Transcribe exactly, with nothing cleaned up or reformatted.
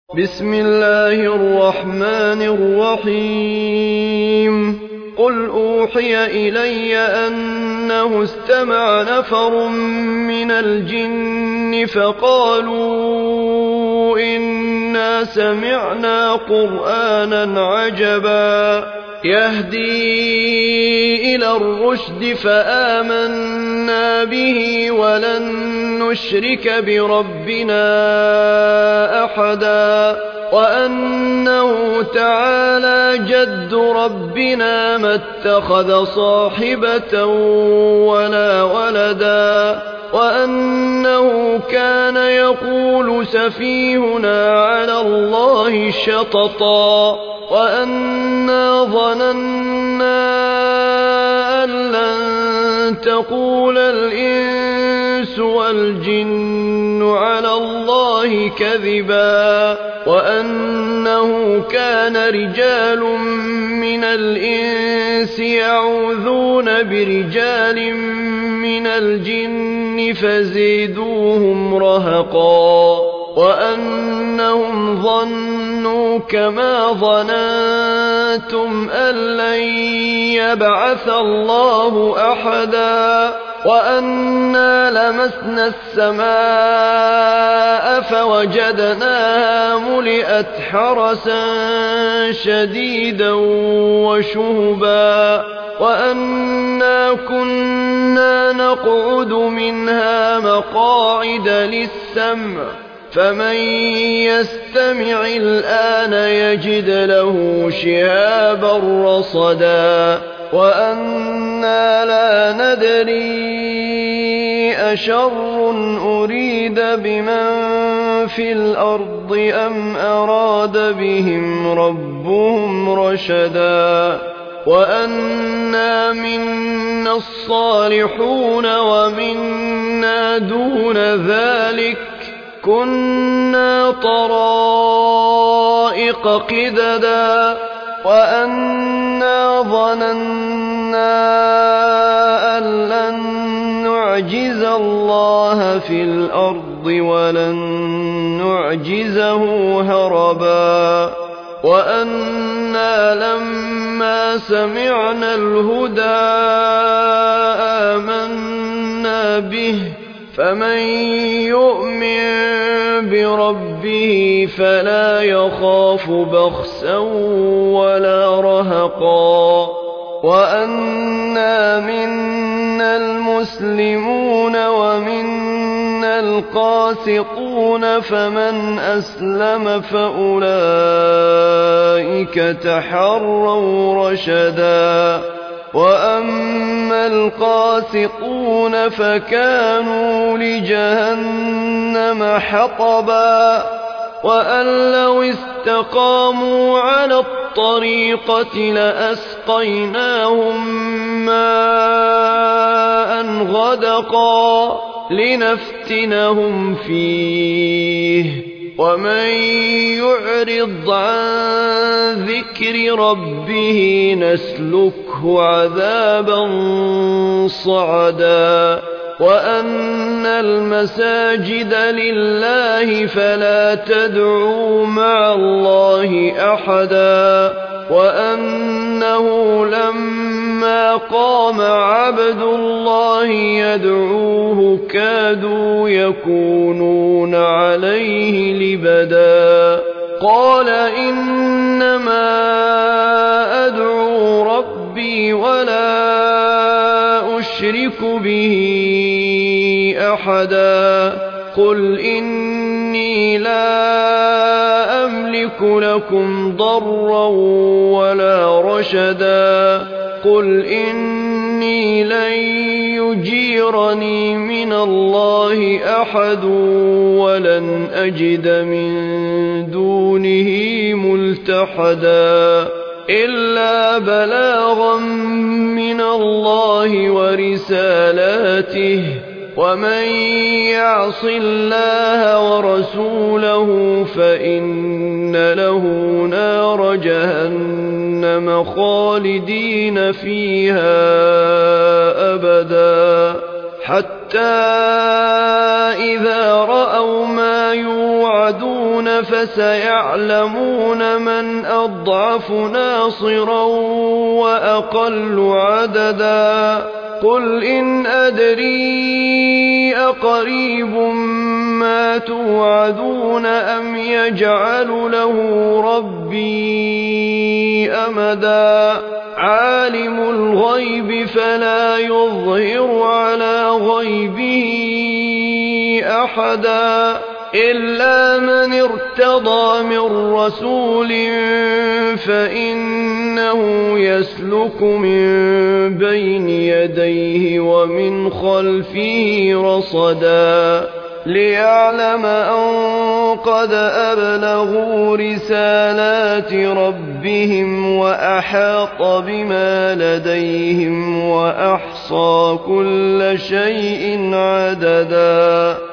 بسم الله الرحمن الرحيم قل أوحي إلي أنه استمع نفر من الجن فقالوا إنا سمعنا قرآنا عجبا يهدي إلى الرشد فآمنا به ولن نشرك بربنا أحدا وأنه تعالى جد ربنا ما اتخذ صاحبة ولا ولدا وأنه كان يقول سفيهنا على الله شططا وأنا ظننا أن لن تقول الإنس والجن على الله كذبا وأنه كان رجال من الإنس يعوذون برجال من الجن فزيدوهم رهقا وأنهم ظنوا كما ظننتم أن لن يبعث الله أحدا وأنا لمسنا السماء فوجدناها ملئت حرسا شديدا وشهبا وأنا كنا نقعد منها مقاعد للسمع فمن يستمع الآن يجد له شهابا رصدا وأنا لا ندري أشر أريد بمن في الأرض أم أراد بهم ربهم رشدا وأنا منا الصالحون ومنا دون ذلك كنا طرائق قددا وأنا ظننا أن لن نعجز الله في الأرض ولن نعجزه هربا وأنا لما سمعنا الهدى آمنا به فمن يؤمن بربه فلا يخاف بخسا ولا رهقا وأنا منا المسلمون ومنا القاسطون فمن أسلم فأولئك تحروا رشدا وأما القاسطون فكانوا لجهنم حطبا وأن لو استقاموا على الطريقة لأسقيناهم ماء غدقا لنفتنهم فيه ومن يعرض عن ذكر ربه نسلكه عذابا صعدا وأن المساجد لله فلا تدعوا مع الله أحدا وأنه لما قام عبد الله يدعوه كادوا يكونون عليه لبدا قال إنما أدعو ربي ولا أشرك به أحدا قل إني لا أملك لكم ضرا ولا رشدا قل إني لن يجيرني من الله أحد ولن أجد من دونه ملتحدا إلا بلاغا من الله ورسالاته ومن يعص الله ورسوله فإن له نار جهنم خالدين فيها أبدا حتى إذا رأوا ما يوعدون فسيعلمون من أضعف ناصرا وأقل عددا قل إن أدري أقريب ما توعدون أم يجعل له ربي أمدا عالم الغيب فلا يظهر على غيبه أحدا إلا من ارتضى من رسول فإنه يسلك من بين يديه ومن خلفه رصدا ليعلم أن قد أبلغوا رسالات ربهم وأحاط بما لديهم وأحصى كل شيء عددا